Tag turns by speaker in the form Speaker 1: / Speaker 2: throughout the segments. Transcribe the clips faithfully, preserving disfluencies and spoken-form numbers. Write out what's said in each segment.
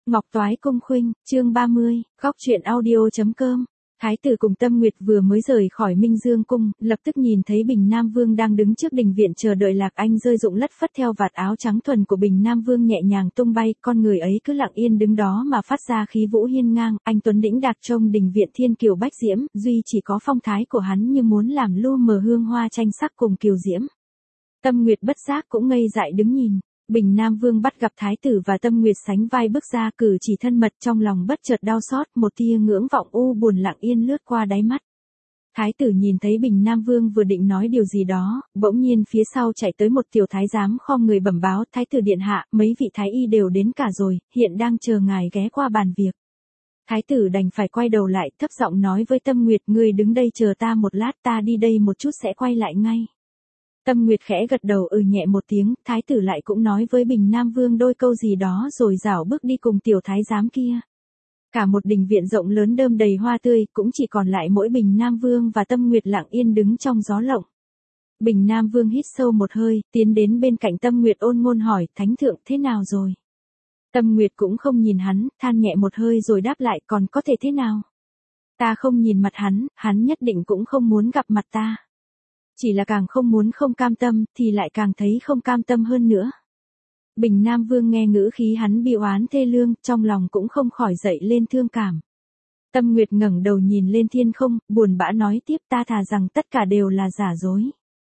Speaker 1: Ngọc Toái Cung Khuynh, chương ba mươi, góc truyện audio.com. Thái tử cùng Tâm Nguyệt vừa mới rời khỏi Minh Dương cung, lập tức nhìn thấy Bình Nam Vương đang đứng trước đình viện chờ đợi Lạc Anh rơi rụng lất phất theo vạt áo trắng thuần của Bình Nam Vương nhẹ nhàng tung bay, con người ấy cứ lặng yên đứng đó mà phát ra khí vũ hiên ngang, anh tuấn đĩnh đạc trông đình viện thiên kiều bách diễm, duy chỉ có phong thái của hắn như muốn làm lu mờ hương hoa tranh sắc cùng kiều diễm. Tâm Nguyệt bất giác cũng ngây dại đứng nhìn. Bình Nam Vương bắt gặp Thái tử và Tâm Nguyệt sánh vai bước ra cử chỉ thân mật, trong lòng bất chợt đau xót, một tia ngưỡng vọng u buồn lặng yên lướt qua đáy mắt. Thái tử nhìn thấy Bình Nam Vương vừa định nói điều gì đó, bỗng nhiên phía sau chạy tới một tiểu thái giám khom người bẩm báo, Thái tử điện hạ, mấy vị thái y đều đến cả rồi, hiện đang chờ ngài ghé qua bàn việc. Thái tử đành phải quay đầu lại, thấp giọng nói với Tâm Nguyệt, ngươi đứng đây chờ ta một lát, ta đi đây một chút sẽ quay lại ngay. Tâm Nguyệt khẽ gật đầu ừ nhẹ một tiếng, thái tử lại cũng nói với Bình Nam Vương đôi câu gì đó rồi rảo bước đi cùng tiểu thái giám kia. Cả một đình viện rộng lớn đơm đầy hoa tươi, cũng chỉ còn lại mỗi Bình Nam Vương và Tâm Nguyệt lặng yên đứng trong gió lộng. Bình Nam Vương hít sâu một hơi, tiến đến bên cạnh Tâm Nguyệt ôn ngôn hỏi, thánh thượng thế nào rồi? Tâm Nguyệt cũng không nhìn hắn, than nhẹ một hơi rồi đáp lại, còn có thể thế nào? Ta không nhìn mặt hắn, hắn nhất định cũng không muốn gặp mặt ta. Chỉ là càng không muốn không cam tâm, thì lại càng thấy không cam tâm hơn nữa. Bình Nam Vương nghe ngữ khí hắn bi oán thê lương, trong lòng cũng không khỏi dậy lên thương cảm. Tâm Nguyệt ngẩng đầu nhìn lên thiên không, buồn bã nói tiếp, ta thà rằng tất cả đều là giả dối.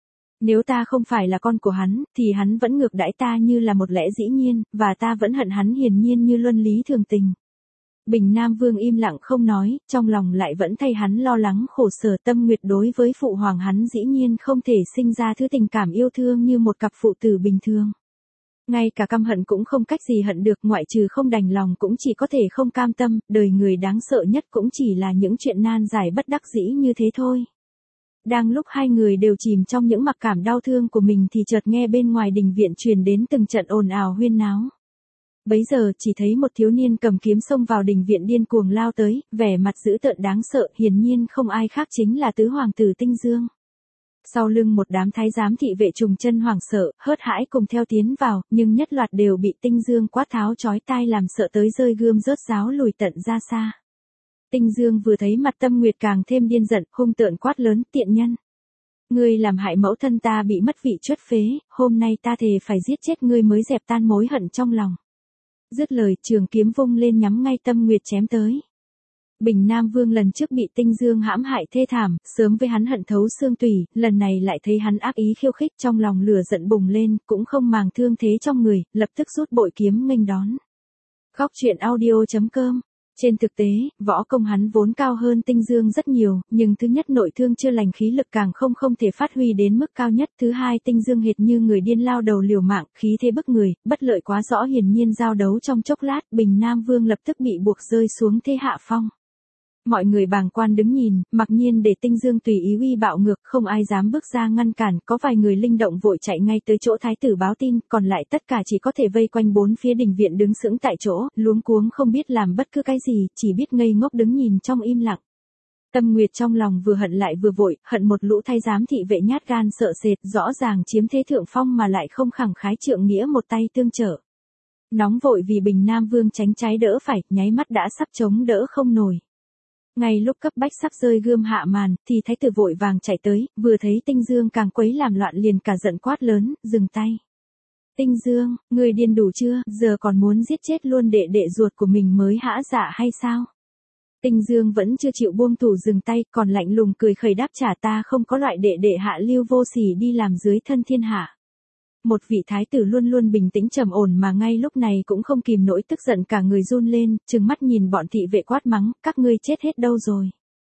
Speaker 1: Nếu ta không phải là con của hắn, thì hắn vẫn ngược đãi ta như là một lẽ dĩ nhiên, và ta vẫn hận hắn hiển nhiên như luân lý thường tình. Bình Nam Vương im lặng không nói, trong lòng lại vẫn thay hắn lo lắng khổ sở. Tâm Nguyệt đối với phụ hoàng hắn dĩ nhiên không thể sinh ra thứ tình cảm yêu thương như một cặp phụ tử bình thường. Ngay cả căm hận cũng không cách gì hận được, ngoại trừ không đành lòng cũng chỉ có thể không cam tâm, đời người đáng sợ nhất cũng chỉ là những chuyện nan giải bất đắc dĩ như thế thôi. Đang lúc hai người đều chìm trong những mặc cảm đau thương của mình thì chợt nghe bên ngoài đình viện truyền đến từng trận ồn ào huyên náo. Bấy giờ chỉ thấy một thiếu niên cầm kiếm xông vào đình viện điên cuồng lao tới, vẻ mặt dữ tợn đáng sợ, hiển nhiên không ai khác chính là tứ hoàng tử Tinh Dương. Sau lưng một đám thái giám thị vệ trùng chân hoảng sợ, hớt hãi cùng theo tiến vào, nhưng nhất loạt đều bị Tinh Dương quát tháo chói tai làm sợ tới rơi gươm rớt giáo lùi tận ra xa. Tinh Dương vừa thấy mặt Tâm Nguyệt càng thêm điên giận, hung tợn quát lớn, tiện nhân. Ngươi làm hại mẫu thân ta bị mất vị chuất phế, hôm nay ta thề phải giết chết ngươi mới dẹp tan mối hận trong lòng. Dứt lời, trường kiếm vung lên nhắm ngay Tâm Nguyệt chém tới. Bình Nam Vương lần trước bị Tinh Dương hãm hại thê thảm, sớm với hắn hận thấu xương tủy, lần này lại thấy hắn ác ý khiêu khích, trong lòng lửa giận bùng lên, cũng không màng thương thế trong người, lập tức rút bội kiếm nghênh đón. Góc truyện audio.com. Trên thực tế, võ công hắn vốn cao hơn Tinh Dương rất nhiều, nhưng thứ nhất nội thương chưa lành, khí lực càng không không thể phát huy đến mức cao nhất, thứ hai Tinh Dương hệt như người điên lao đầu liều mạng, khí thế bức người, bất lợi quá rõ, hiển nhiên giao đấu trong chốc lát, Bình Nam Vương lập tức bị buộc rơi xuống thế hạ phong. Mọi người bàng quan đứng nhìn, mặc nhiên để Tinh Dương tùy ý uy bạo ngược, không ai dám bước ra ngăn cản, có vài người linh động vội chạy ngay tới chỗ thái tử báo tin, còn lại tất cả chỉ có thể vây quanh bốn phía đình viện đứng sững tại chỗ, luống cuống không biết làm bất cứ cái gì, chỉ biết ngây ngốc đứng nhìn trong im lặng. Tâm Nguyệt trong lòng vừa hận lại vừa vội, hận một lũ thái giám thị vệ nhát gan sợ sệt, rõ ràng chiếm thế thượng phong mà lại không khẳng khái trượng nghĩa một tay tương trợ. Nóng vội vì Bình Nam Vương tránh trái đỡ phải, nháy mắt đã sắp chống đỡ không nổi. Ngay lúc cấp bách sắp rơi gươm hạ màn, thì thái tử vội vàng chạy tới, vừa thấy Tinh Dương càng quấy làm loạn liền cả giận quát lớn, dừng tay. Tinh Dương, ngươi điên đủ chưa, giờ còn muốn giết chết luôn đệ đệ ruột của mình mới hả dạ hay sao? Tinh Dương vẫn chưa chịu buông thủ dừng tay, còn lạnh lùng cười khẩy đáp trả, ta không có loại đệ đệ hạ lưu vô sỉ đi làm dưới thân thiên hạ. Một vị thái tử luôn luôn bình tĩnh trầm ổn mà ngay lúc này cũng không kìm nổi tức giận, cả người run lên, trừng mắt nhìn bọn thị vệ quát mắng, các ngươi chết hết đâu rồi?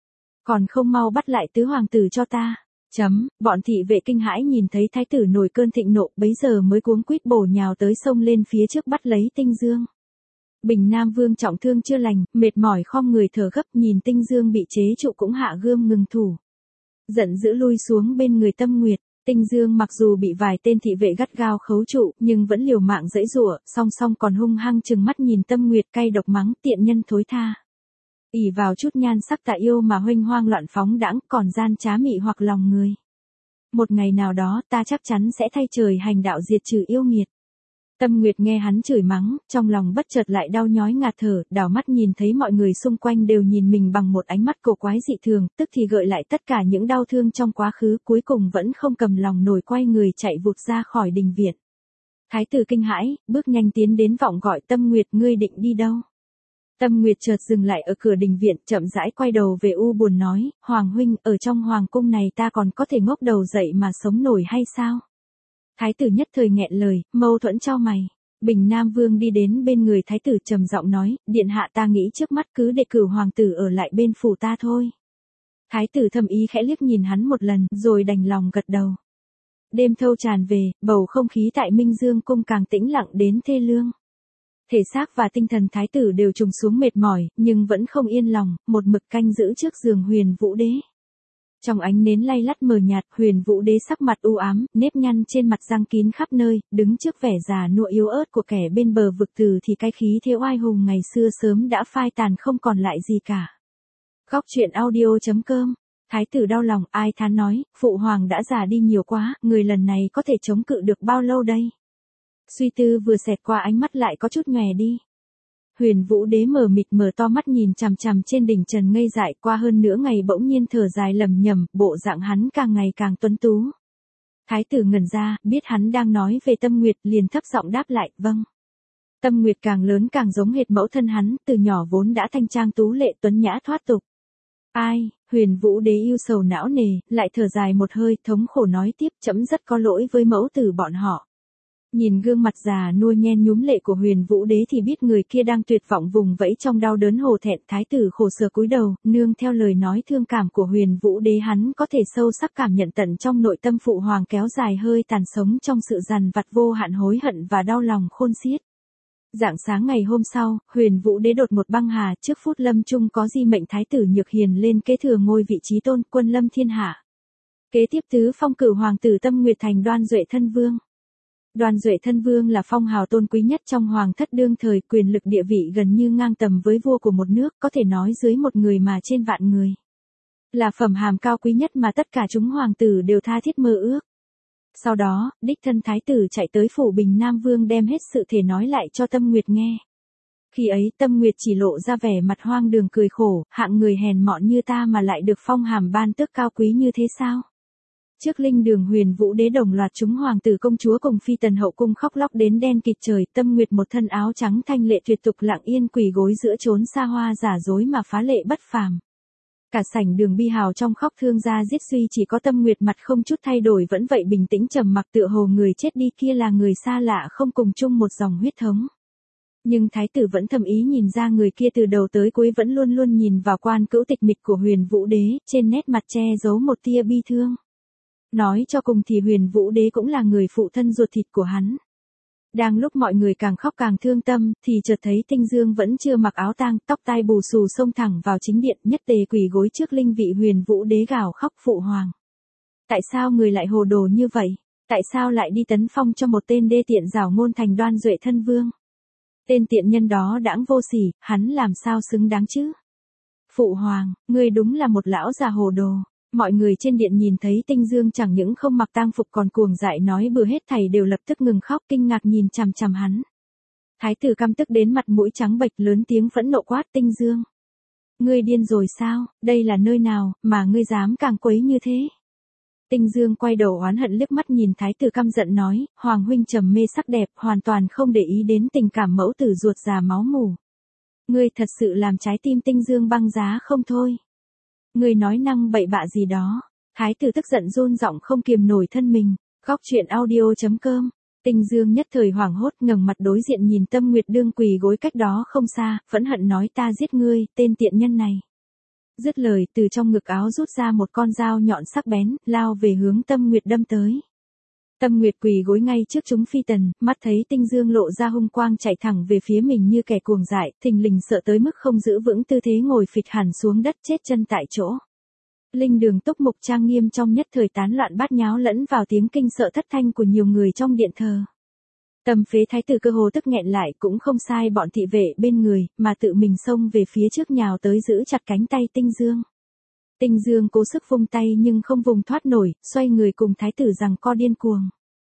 Speaker 1: Còn không mau bắt lại tứ hoàng tử cho ta. Chấm, bọn thị vệ kinh hãi nhìn thấy thái tử nổi cơn thịnh nộ, bấy giờ mới cuống quýt bổ nhào tới sông lên phía trước bắt lấy Tinh Dương. Bình Nam Vương trọng thương chưa lành, mệt mỏi khom người thở gấp, nhìn Tinh Dương bị chế trụ cũng hạ gươm ngừng thủ. Giận dữ lui xuống bên người Tâm Nguyệt. Tinh Dương mặc dù bị vài tên thị vệ gắt gao khấu trụ, nhưng vẫn liều mạng giãy giụa, song song còn hung hăng trừng mắt nhìn Tâm Nguyệt cay độc mắng, tiện nhân thối tha. Ỷ vào chút nhan sắc tạ yêu mà huênh hoang loạn phóng đãng, còn gian trá mị hoặc lòng người. Một ngày nào đó ta chắc chắn sẽ thay trời hành đạo diệt trừ yêu nghiệt. Tâm Nguyệt nghe hắn chửi mắng, trong lòng bất chợt lại đau nhói ngạt thở, đảo mắt nhìn thấy mọi người xung quanh đều nhìn mình bằng một ánh mắt cổ quái dị thường, tức thì gợi lại tất cả những đau thương trong quá khứ, cuối cùng vẫn không cầm lòng nổi quay người chạy vụt ra khỏi đình viện. Thái tử kinh hãi, bước nhanh tiến đến vọng gọi Tâm Nguyệt, ngươi định đi đâu? Tâm Nguyệt chợt dừng lại ở cửa đình viện, chậm rãi quay đầu về u buồn nói, Hoàng huynh, ở trong hoàng cung này ta còn có thể ngóc đầu dậy mà sống nổi hay sao? Thái tử nhất thời nghẹn lời, mâu thuẫn chau mày. Bình Nam Vương đi đến bên người thái tử trầm giọng nói, điện hạ ta nghĩ trước mắt cứ để cử hoàng tử ở lại bên phủ ta thôi. Thái tử thầm ý khẽ liếc nhìn hắn một lần, rồi đành lòng gật đầu. Đêm thâu tràn về, bầu không khí tại Minh Dương cung càng tĩnh lặng đến thê lương. Thể xác và tinh thần thái tử đều trùng xuống mệt mỏi, nhưng vẫn không yên lòng, một mực canh giữ trước giường Huyền Vũ Đế. Trong ánh nến lay lắt mờ nhạt, Huyền Vũ Đế sắc mặt u ám, nếp nhăn trên mặt răng kín khắp nơi, đứng trước vẻ già nua yếu ớt của kẻ bên bờ vực tử thì cái khí thế oai hùng ngày xưa sớm đã phai tàn không còn lại gì cả. Góc truyện audio chấm com. Thái tử đau lòng, ai thán nói, phụ hoàng đã già đi nhiều quá, người lần này có thể chống cự được bao lâu đây? Suy tư vừa xẹt qua ánh mắt lại có chút nhòe đi. Huyền Vũ Đế mở mịt mở to mắt nhìn chằm chằm trên đỉnh trần ngây dại, qua hơn nửa ngày bỗng nhiên thở dài lẩm nhẩm, bộ dạng hắn càng ngày càng tuấn tú. Thái tử ngẩn ra, biết hắn đang nói về Tâm Nguyệt, liền thấp giọng đáp lại, vâng. Tâm Nguyệt càng lớn càng giống hệt mẫu thân hắn, từ nhỏ vốn đã thanh trang tú lệ tuấn nhã thoát tục. Ai, Huyền Vũ Đế yêu sầu não nề, lại thở dài một hơi, thống khổ nói tiếp, trẫm rất có lỗi với mẫu tử bọn họ. Nhìn gương mặt già nua nhen nhúm lệ của Huyền Vũ Đế thì biết người kia đang tuyệt vọng vùng vẫy trong đau đớn hổ thẹn. Thái tử khổ sở cúi đầu, nương theo lời nói thương cảm của Huyền Vũ Đế, hắn có thể sâu sắc cảm nhận tận trong nội tâm phụ hoàng kéo dài hơi tàn sống trong sự dằn vặt vô hạn hối hận và đau lòng khôn xiết. Rạng sáng ngày hôm sau, Huyền Vũ Đế đột một băng hà, trước phút lâm chung có di mệnh thái tử Nhược Hiền lên kế thừa ngôi vị trí tôn, quân lâm thiên hạ. Kế tiếp tứ phong cử hoàng tử Tâm Nguyệt thành Đoan Duệ thân vương. Đoan Duệ thân vương là phong hào tôn quý nhất trong hoàng thất đương thời, quyền lực địa vị gần như ngang tầm với vua của một nước, có thể nói dưới một người mà trên vạn người. Là phẩm hàm cao quý nhất mà tất cả chúng hoàng tử đều tha thiết mơ ước. Sau đó, đích thân thái tử chạy tới phủ Bình Nam Vương đem hết sự thể nói lại cho Tâm Nguyệt nghe. Khi ấy Tâm Nguyệt chỉ lộ ra vẻ mặt hoang đường cười khổ, hạng người hèn mọn như ta mà lại được phong hàm ban tước cao quý như thế sao? Trước linh đường Huyền Vũ Đế đồng loạt chúng hoàng tử công chúa cùng phi tần hậu cung khóc lóc đến đen kịt trời, Tâm Nguyệt một thân áo trắng thanh lệ tuyệt tục lặng yên quỳ gối giữa chốn xa hoa giả dối mà phá lệ bất phàm. Cả sảnh đường bi hào trong khóc thương ra giết suy, chỉ có Tâm Nguyệt mặt không chút thay đổi vẫn vậy bình tĩnh trầm mặc, tựa hồ người chết đi kia là người xa lạ không cùng chung một dòng huyết thống. Nhưng thái tử vẫn thầm ý nhìn ra người kia từ đầu tới cuối vẫn luôn luôn nhìn vào quan cữu tịch mịch của Huyền Vũ Đế, trên nét mặt che giấu một tia bi thương. Nói cho cùng thì Huyền Vũ Đế cũng là người phụ thân ruột thịt của hắn. Đang lúc mọi người càng khóc càng thương tâm, thì chợt thấy Tinh Dương vẫn chưa mặc áo tang, tóc tai bù xù xông thẳng vào chính điện, nhất tề quỳ gối trước linh vị Huyền Vũ Đế gào khóc, phụ hoàng. Tại sao người lại hồ đồ như vậy? Tại sao lại đi tấn phong cho một tên đê tiện giảo ngôn thành Đoan Duệ thân vương? Tên tiện nhân đó đãng vô sỉ, hắn làm sao xứng đáng chứ? Phụ hoàng, ngươi đúng là một lão già hồ đồ. Mọi người trên điện nhìn thấy Tinh Dương chẳng những không mặc tang phục còn cuồng dại nói bừa hết thảy đều lập tức ngừng khóc kinh ngạc nhìn chằm chằm hắn. Thái tử căm tức đến mặt mũi trắng bệch lớn tiếng phẫn nộ quát, Tinh Dương. Ngươi điên rồi sao, đây là nơi nào, mà ngươi dám càng quấy như thế? Tinh Dương quay đầu oán hận liếc mắt nhìn thái tử căm giận nói, Hoàng huynh trầm mê sắc đẹp, hoàn toàn không để ý đến tình cảm mẫu tử ruột già máu mủ. Ngươi thật sự làm trái tim Tinh Dương băng giá không thôi. Ngươi nói năng bậy bạ gì đó. Thái tử tức giận run giọng không kiềm nổi thân mình. Góc truyện audio chấm com. Tinh Dương nhất thời hoảng hốt ngẩng mặt đối diện nhìn Tâm Nguyệt đương quỳ gối cách đó không xa, phẫn hận nói, ta giết ngươi, tên tiện nhân này. Dứt lời, từ trong ngực áo rút ra một con dao nhọn sắc bén, lao về hướng Tâm Nguyệt đâm tới. Tâm Nguyệt quỳ gối ngay trước chúng phi tần, mắt thấy Tinh Dương lộ ra hung quang chạy thẳng về phía mình như kẻ cuồng dại, thình lình sợ tới mức không giữ vững tư thế ngồi phịch hẳn xuống đất chết chân tại chỗ. Linh đường túc mục trang nghiêm trong nhất thời tán loạn bát nháo lẫn vào tiếng kinh sợ thất thanh của nhiều người trong điện thờ. Tâm phế thái tử cơ hồ tức nghẹn lại, cũng không sai bọn thị vệ bên người, mà tự mình xông về phía trước nhào tới giữ chặt cánh tay Tinh Dương. Tinh Dương cố sức vung tay nhưng không vùng thoát nổi, xoay người cùng thái tử giằng co điên cuồng.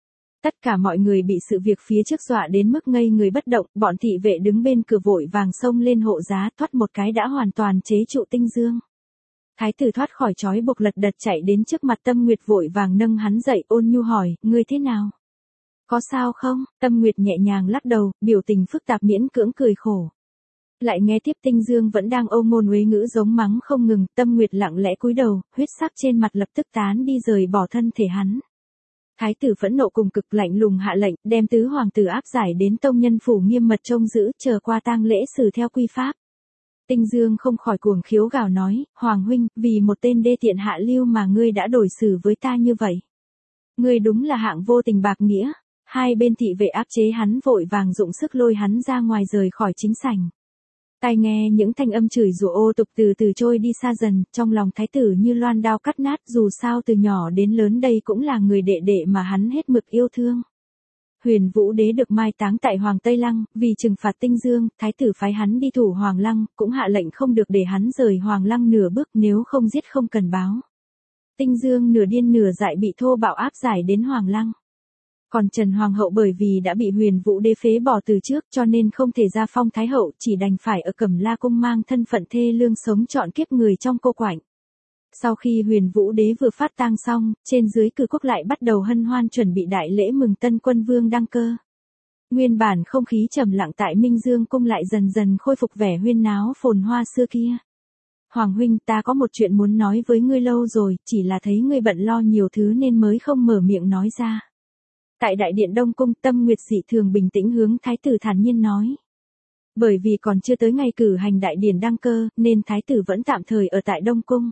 Speaker 1: Tất cả mọi người bị sự việc phía trước dọa đến mức ngây người bất động, bọn thị vệ đứng bên cửa vội vàng xông lên hộ giá, thoát một cái đã hoàn toàn chế trụ Tinh Dương. Thái tử thoát khỏi trói buộc lật đật chạy đến trước mặt Tâm Nguyệt vội vàng nâng hắn dậy, ôn nhu hỏi, ngươi thế nào? Có sao không? Tâm Nguyệt nhẹ nhàng lắc đầu, biểu tình phức tạp miễn cưỡng cười khổ. Lại nghe tiếp Tinh Dương vẫn đang ôm ngôn uế ngữ giống mắng không ngừng, Tâm Nguyệt lặng lẽ cúi đầu, huyết sắc trên mặt lập tức tán đi rời bỏ thân thể hắn. Thái tử phẫn nộ cùng cực lạnh lùng hạ lệnh, đem tứ hoàng tử áp giải đến tông nhân phủ nghiêm mật trông giữ, chờ qua tang lễ xử theo quy pháp. Tinh Dương không khỏi cuồng khiếu gào nói, Hoàng huynh, vì một tên đê tiện hạ lưu mà ngươi đã đổi xử với ta như vậy. Ngươi đúng là hạng vô tình bạc nghĩa. Hai bên thị vệ áp chế hắn vội vàng dụng sức lôi hắn ra ngoài rời khỏi chính sảnh. Tai nghe những thanh âm chửi rủa ô tục từ từ trôi đi xa dần, trong lòng thái tử như loan đao cắt nát, dù sao từ nhỏ đến lớn đây cũng là người đệ đệ mà hắn hết mực yêu thương. Huyền Vũ Đế được mai táng tại Hoàng Tây Lăng, vì trừng phạt Tinh Dương, thái tử phái hắn đi thủ Hoàng Lăng, cũng hạ lệnh không được để hắn rời Hoàng Lăng nửa bước, nếu không giết không cần báo. Tinh Dương nửa điên nửa dại bị thô bạo áp giải đến Hoàng Lăng. Còn Trần Hoàng hậu bởi vì đã bị Huyền Vũ Đế phế bỏ từ trước cho nên không thể ra phong thái hậu, chỉ đành phải ở Cẩm La cung mang thân phận thê lương sống trọn kiếp người trong cô quạnh. Sau khi Huyền Vũ Đế vừa phát tang xong, trên dưới cử quốc lại bắt đầu hân hoan chuẩn bị đại lễ mừng tân quân vương đăng cơ. Nguyên bản không khí trầm lặng tại Minh Dương cung lại dần dần khôi phục vẻ huyên náo phồn hoa xưa kia. Hoàng huynh, ta có một chuyện muốn nói với ngươi lâu rồi, chỉ là thấy ngươi bận lo nhiều thứ nên mới không mở miệng nói ra. Tại đại điện Đông cung, Tâm Nguyệt dị thường bình tĩnh hướng thái tử thản nhiên nói. Bởi vì còn chưa tới ngày cử hành đại điển đăng cơ, nên thái tử vẫn tạm thời ở tại Đông cung.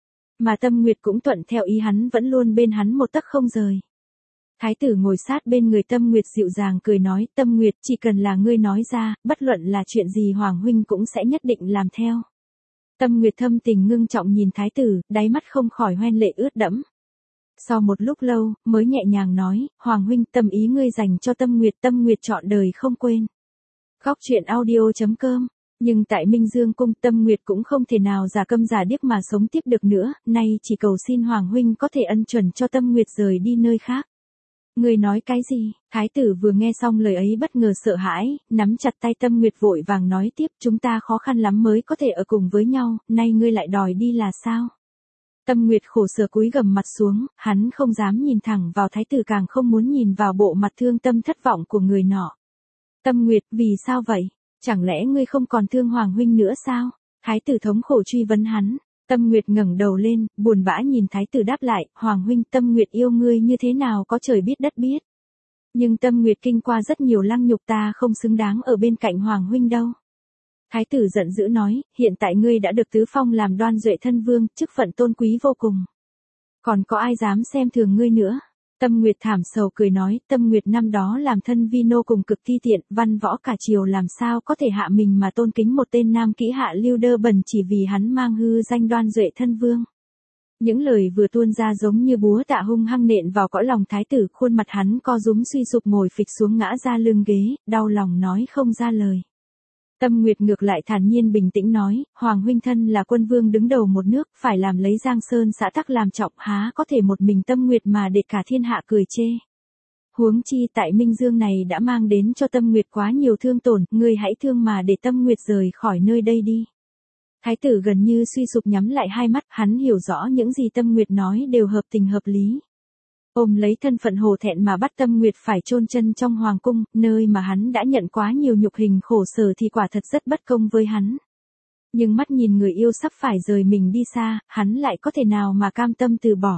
Speaker 1: Mà Tâm Nguyệt cũng thuận theo ý hắn, vẫn luôn bên hắn một tấc không rời. Thái tử ngồi sát bên người Tâm Nguyệt dịu dàng cười nói, Tâm Nguyệt, chỉ cần là ngươi nói ra, bất luận là chuyện gì Hoàng huynh cũng sẽ nhất định làm theo. Tâm Nguyệt thâm tình ngưng trọng nhìn thái tử, đáy mắt không khỏi hoen lệ ướt đẫm. Sau một lúc lâu, mới nhẹ nhàng nói, Hoàng huynh, tâm ý ngươi dành cho Tâm Nguyệt, Tâm Nguyệt trọn đời không quên. Góc truyện audio chấm com. Nhưng tại Minh Dương cung, Tâm Nguyệt cũng không thể nào giả câm giả điếc mà sống tiếp được nữa, nay chỉ cầu xin Hoàng huynh có thể ân chuẩn cho Tâm Nguyệt rời đi nơi khác. Ngươi nói cái gì? Thái tử vừa nghe xong lời ấy bất ngờ sợ hãi, nắm chặt tay Tâm Nguyệt vội vàng nói tiếp, chúng ta khó khăn lắm mới có thể ở cùng với nhau, nay ngươi lại đòi đi là sao? Tâm Nguyệt khổ sở cúi gằm mặt xuống, hắn không dám nhìn thẳng vào thái tử, càng không muốn nhìn vào bộ mặt thương tâm thất vọng của người nọ. Tâm Nguyệt, vì sao vậy? Chẳng lẽ ngươi không còn thương Hoàng huynh nữa sao? Thái tử thống khổ truy vấn hắn. Tâm Nguyệt ngẩng đầu lên, buồn bã nhìn thái tử đáp lại, Hoàng huynh, Tâm Nguyệt yêu ngươi như thế nào có trời biết đất biết. Nhưng Tâm Nguyệt kinh qua rất nhiều lăng nhục, ta không xứng đáng ở bên cạnh Hoàng huynh đâu. Thái tử giận dữ nói, hiện tại ngươi đã được tứ phong làm Đoan Duệ thân vương, chức phận tôn quý vô cùng. Còn có ai dám xem thường ngươi nữa? Tâm Nguyệt thảm sầu cười nói, Tâm Nguyệt năm đó làm thân vi nô cùng cực thi tiện, văn võ cả triều làm sao có thể hạ mình mà tôn kính một tên nam kỹ hạ lưu đơ bẩn chỉ vì hắn mang hư danh Đoan Duệ thân vương. Những lời vừa tuôn ra giống như búa tạ hung hăng nện vào cõi lòng thái tử, khuôn mặt hắn co rúm suy sụp ngồi phịch xuống ngã ra lưng ghế, đau lòng nói không ra lời. Tâm Nguyệt ngược lại thản nhiên bình tĩnh nói, Hoàng huynh thân là quân vương đứng đầu một nước, phải làm lấy Giang Sơn xã tắc làm trọng, há có thể một mình Tâm Nguyệt mà để cả thiên hạ cười chê. Huống chi tại Minh Dương này đã mang đến cho Tâm Nguyệt quá nhiều thương tổn, ngươi hãy thương mà để Tâm Nguyệt rời khỏi nơi đây đi. Thái tử gần như suy sụp nhắm lại hai mắt, hắn hiểu rõ những gì Tâm Nguyệt nói đều hợp tình hợp lý. Ôm lấy thân phận hổ thẹn mà bắt Tâm Nguyệt phải chôn chân trong hoàng cung, nơi mà hắn đã nhận quá nhiều nhục hình khổ sở thì quả thật rất bất công với hắn. Nhưng mắt nhìn người yêu sắp phải rời mình đi xa, hắn lại có thể nào mà cam tâm từ bỏ.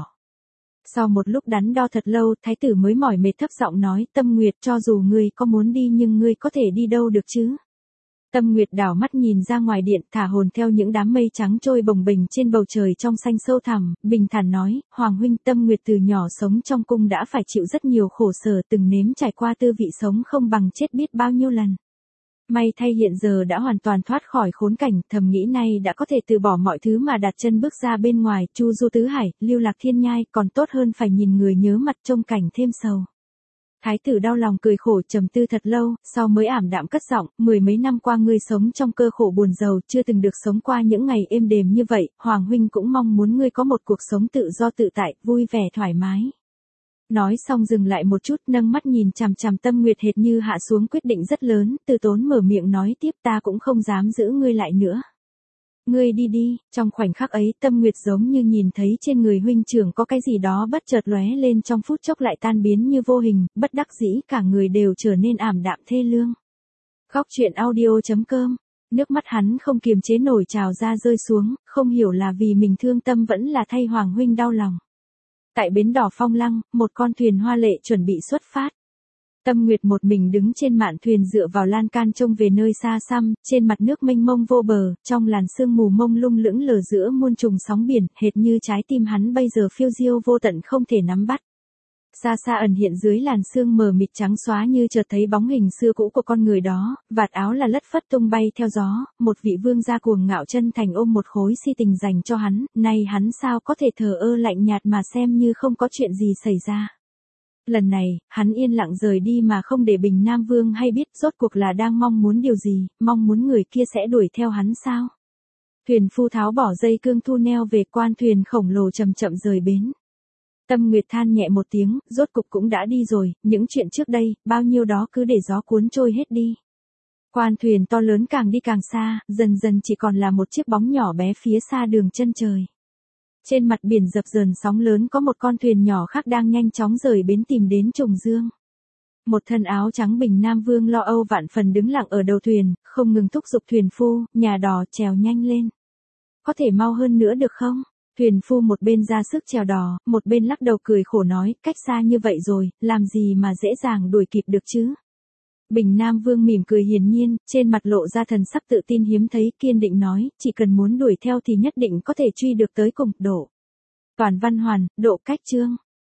Speaker 1: Sau một lúc đắn đo thật lâu, thái tử mới mỏi mệt thấp giọng nói, Tâm Nguyệt, cho dù ngươi có muốn đi nhưng ngươi có thể đi đâu được chứ? Tâm Nguyệt đảo mắt nhìn ra ngoài điện, thả hồn theo những đám mây trắng trôi bồng bềnh trên bầu trời trong xanh sâu thẳm, bình thản nói, Hoàng huynh, Tâm Nguyệt từ nhỏ sống trong cung đã phải chịu rất nhiều khổ sở, từng nếm trải qua tư vị sống không bằng chết biết bao nhiêu lần. May thay hiện giờ đã hoàn toàn thoát khỏi khốn cảnh, thầm nghĩ nay đã có thể từ bỏ mọi thứ mà đặt chân bước ra bên ngoài, chu du tứ hải, lưu lạc thiên nhai, còn tốt hơn phải nhìn người nhớ mặt trông cảnh thêm sầu. Thái tử đau lòng cười khổ trầm tư thật lâu, sau mới ảm đạm cất giọng, mười mấy năm qua ngươi sống trong cơ khổ buồn rầu, chưa từng được sống qua những ngày êm đềm như vậy, Hoàng huynh cũng mong muốn ngươi có một cuộc sống tự do tự tại, vui vẻ thoải mái. Nói xong dừng lại một chút, nâng mắt nhìn chằm chằm Tâm Nguyệt hệt như hạ xuống quyết định rất lớn, từ tốn mở miệng nói tiếp ta cũng không dám giữ ngươi lại nữa. Ngươi đi đi, trong khoảnh khắc ấy Tâm Nguyệt giống như nhìn thấy trên người huynh trưởng có cái gì đó bất chợt lóe lên trong phút chốc lại tan biến như vô hình, bất đắc dĩ cả người đều trở nên ảm đạm thê lương. Góc truyện audio chấm com. Nước mắt hắn không kiềm chế nổi trào ra rơi xuống, không hiểu là vì mình thương tâm vẫn là thay Hoàng huynh đau lòng. Tại bến đỏ Phong Lăng, một con thuyền hoa lệ chuẩn bị xuất phát. Tâm Nguyệt một mình đứng trên mạn thuyền dựa vào lan can trông về nơi xa xăm, trên mặt nước mênh mông vô bờ, trong làn sương mù mông lung lững lờ giữa muôn trùng sóng biển, hệt như trái tim hắn bây giờ phiêu diêu vô tận không thể nắm bắt. Xa xa ẩn hiện dưới làn sương mờ mịt trắng xóa như chợt thấy bóng hình xưa cũ của con người đó, vạt áo là lất phất tung bay theo gió, một vị vương gia cuồng ngạo chân thành ôm một khối si tình dành cho hắn, nay hắn sao có thể thờ ơ lạnh nhạt mà xem như không có chuyện gì xảy ra. Lần này, hắn yên lặng rời đi mà không để Bình Nam Vương hay biết rốt cuộc là đang mong muốn điều gì, mong muốn người kia sẽ đuổi theo hắn sao. Thuyền phu tháo bỏ dây cương thu neo về, quan thuyền khổng lồ chậm chậm rời bến. Tâm Nguyệt than nhẹ một tiếng, rốt cục cũng đã đi rồi, những chuyện trước đây, bao nhiêu đó cứ để gió cuốn trôi hết đi. Quan thuyền to lớn càng đi càng xa, dần dần chỉ còn là một chiếc bóng nhỏ bé phía xa đường chân trời. Trên mặt biển dập dờn sóng lớn có một con thuyền nhỏ khác đang nhanh chóng rời bến tìm đến Trùng Dương. Một thân áo trắng Bình Nam Vương lo âu vạn phần đứng lặng ở đầu thuyền, không ngừng thúc giục thuyền phu, nhà đò chèo nhanh lên. Có thể mau hơn nữa được không? Thuyền phu một bên ra sức chèo đò, một bên lắc đầu cười khổ nói, cách xa như vậy rồi, làm gì mà dễ dàng đuổi kịp được chứ? Bình Nam Vương mỉm cười hiền nhiên, trên mặt lộ ra thần sắc tự tin hiếm thấy, kiên định nói, chỉ cần muốn đuổi theo thì nhất định có thể truy được tới cùng, độ. Toàn Văn Hoàn, Độ Cách Chương.